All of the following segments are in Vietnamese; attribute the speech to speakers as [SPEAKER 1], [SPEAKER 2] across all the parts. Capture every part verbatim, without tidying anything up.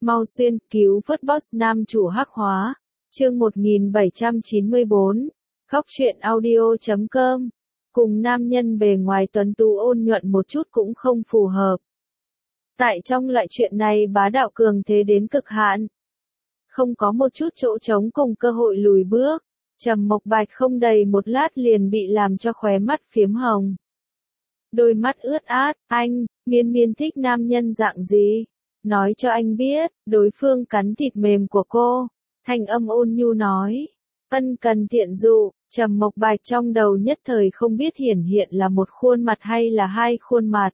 [SPEAKER 1] Mau xuyên, cứu vớt boss nam chủ hắc hóa. Chương một nghìn bảy trăm chín mươi bốn. Góc truyện audio chấm com. Cùng nam nhân bề ngoài tuấn tú ôn nhuận một chút cũng không phù hợp. Tại trong loại chuyện này bá đạo cường thế đến cực hạn. Không có một chút chỗ trống cùng cơ hội lùi bước. Trầm Mộc Bạch không đầy một lát liền bị làm cho khóe mắt phiếm hồng. Đôi mắt ướt át, anh, miên miên thích nam nhân dạng gì? Nói cho anh biết, đối phương cắn thịt mềm của cô. Thanh âm ôn nhu nói. Ân cần thiện dụ, Trầm Mộc Bạch trong đầu nhất thời không biết hiển hiện là một khuôn mặt hay là hai khuôn mặt.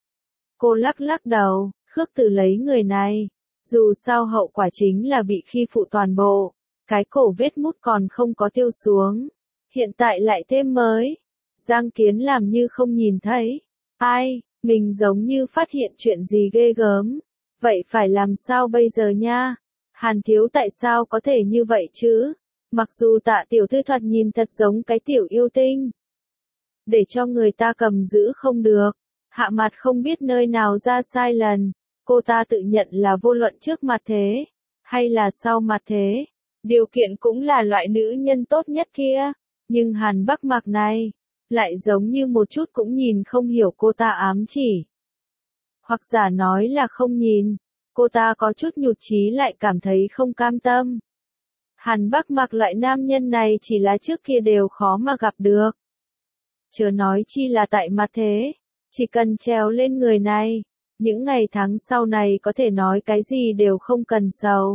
[SPEAKER 1] Cô lắc lắc đầu, khước từ lấy người này. Dù sao hậu quả chính là bị khi phụ toàn bộ. Cái cổ vết mút còn không có tiêu xuống. Hiện tại lại thêm mới. Giang Kiến làm như không nhìn thấy. Ai, mình giống như phát hiện chuyện gì ghê gớm. Vậy phải làm sao bây giờ nha? Hàn Thiếu tại sao có thể như vậy chứ? Mặc dù Tạ tiểu thư thoạt nhìn thật giống cái tiểu yêu tinh. Để cho người ta cầm giữ không được. Hạ Mặt không biết nơi nào ra sai lần. Cô ta tự nhận là vô luận trước mặt thế. Hay là sau mặt thế. Điều kiện cũng là loại nữ nhân tốt nhất kia. Nhưng Hàn Bắc Mạc này. Lại giống như một chút cũng nhìn không hiểu cô ta ám chỉ. Hoặc giả nói là không nhìn. Cô ta có chút nhụt chí lại cảm thấy không cam tâm. Hàn Bắc Mạc loại nam nhân này chỉ là trước kia đều khó mà gặp được. Chớ nói chi là tại mặt thế. Chỉ cần trèo lên người này. Những ngày tháng sau này có thể nói cái gì đều không cần sầu.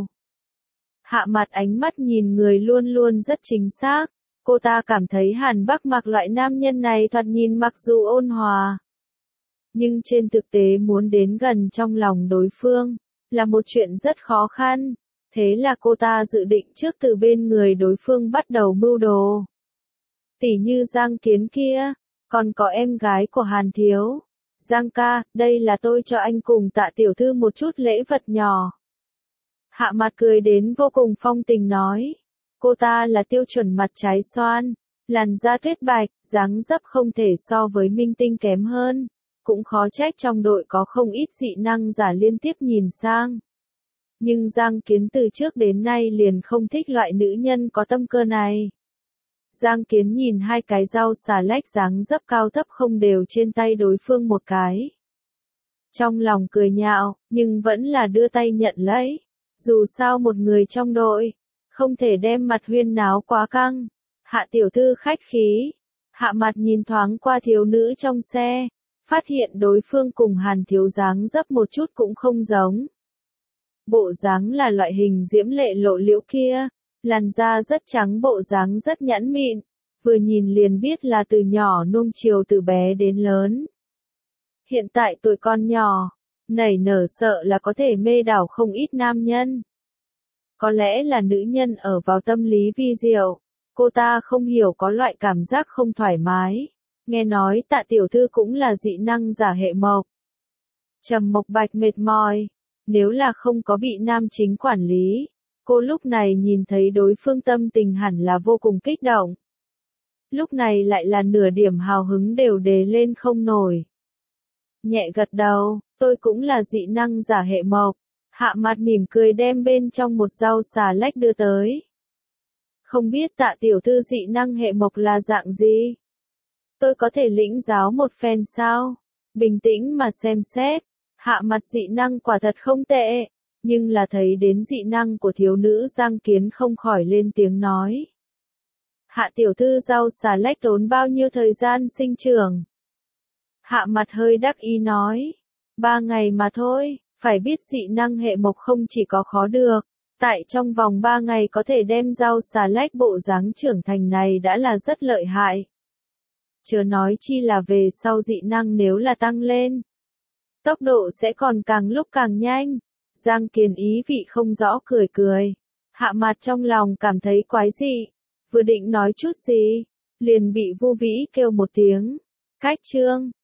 [SPEAKER 1] Hạ Mặt ánh mắt nhìn người luôn luôn rất chính xác. Cô ta cảm thấy Hàn Bắc Mạc loại nam nhân này thoạt nhìn mặc dù ôn hòa. Nhưng trên thực tế muốn đến gần trong lòng đối phương, là một chuyện rất khó khăn. Thế là cô ta dự định trước từ bên người đối phương bắt đầu mưu đồ. Tỉ như Giang Kiến kia, còn có em gái của Hàn Thiếu. Giang ca, đây là tôi cho anh cùng Tạ tiểu thư một chút lễ vật nhỏ. Hạ Mặt cười đến vô cùng phong tình nói. Cô ta là tiêu chuẩn mặt trái xoan, làn da tuyết bạch, dáng dấp không thể so với minh tinh kém hơn. Cũng khó trách trong đội có không ít dị năng giả liên tiếp nhìn sang. Nhưng Giang Kiến từ trước đến nay liền không thích loại nữ nhân có tâm cơ này. Giang Kiến nhìn hai cái rau xà lách dáng dấp cao thấp không đều trên tay đối phương một cái. Trong lòng cười nhạo, nhưng vẫn là đưa tay nhận lấy. Dù sao một người trong đội, không thể đem mặt huyên náo quá căng. Hạ tiểu thư khách khí. Hạ Mặt nhìn thoáng qua thiếu nữ trong xe. Phát hiện đối phương cùng Hàn Thiếu dáng dấp một chút cũng không giống. Bộ dáng là loại hình diễm lệ lộ liễu kia. Làn da rất trắng, bộ dáng rất nhẵn mịn. Vừa nhìn liền biết là từ nhỏ nuông chiều từ bé đến lớn. Hiện tại tuổi con nhỏ, nảy nở sợ là có thể mê đảo không ít nam nhân. Có lẽ là nữ nhân ở vào tâm lý vi diệu. Cô ta không hiểu có loại cảm giác không thoải mái. Nghe nói Tạ tiểu thư cũng là dị năng giả hệ mộc. Trầm Mộc Bạch mệt mỏi. Nếu là không có bị nam chính quản lý, cô lúc này nhìn thấy đối phương tâm tình hẳn là vô cùng kích động. Lúc này lại là nửa điểm hào hứng đều đề lên không nổi. Nhẹ gật đầu, tôi cũng là dị năng giả hệ mộc. Hạ Mặt mỉm cười đem bên trong một rau xà lách đưa tới. Không biết Tạ tiểu thư dị năng hệ mộc là dạng gì? Tôi có thể lĩnh giáo một phen sao? Bình tĩnh mà xem xét. Hạ Mặt dị năng quả thật không tệ. Nhưng là thấy đến dị năng của thiếu nữ Giang Kiến không khỏi lên tiếng nói. Hạ tiểu thư rau xà lách tốn bao nhiêu thời gian sinh trưởng? Hạ Mặt hơi đắc ý nói. Ba ngày mà thôi. Phải biết dị năng hệ mộc không chỉ có khó được. Tại trong vòng ba ngày có thể đem rau xà lách bộ dáng trưởng thành này đã là rất lợi hại. Chớ nói chi là về sau dị năng nếu là tăng lên. Tốc độ sẽ còn càng lúc càng nhanh. Giang Kiến ý vị không rõ cười cười. Hạ Mặt trong lòng cảm thấy quái dị. Vừa định nói chút gì. Liền bị Vu Vĩ kêu một tiếng. Cách chương.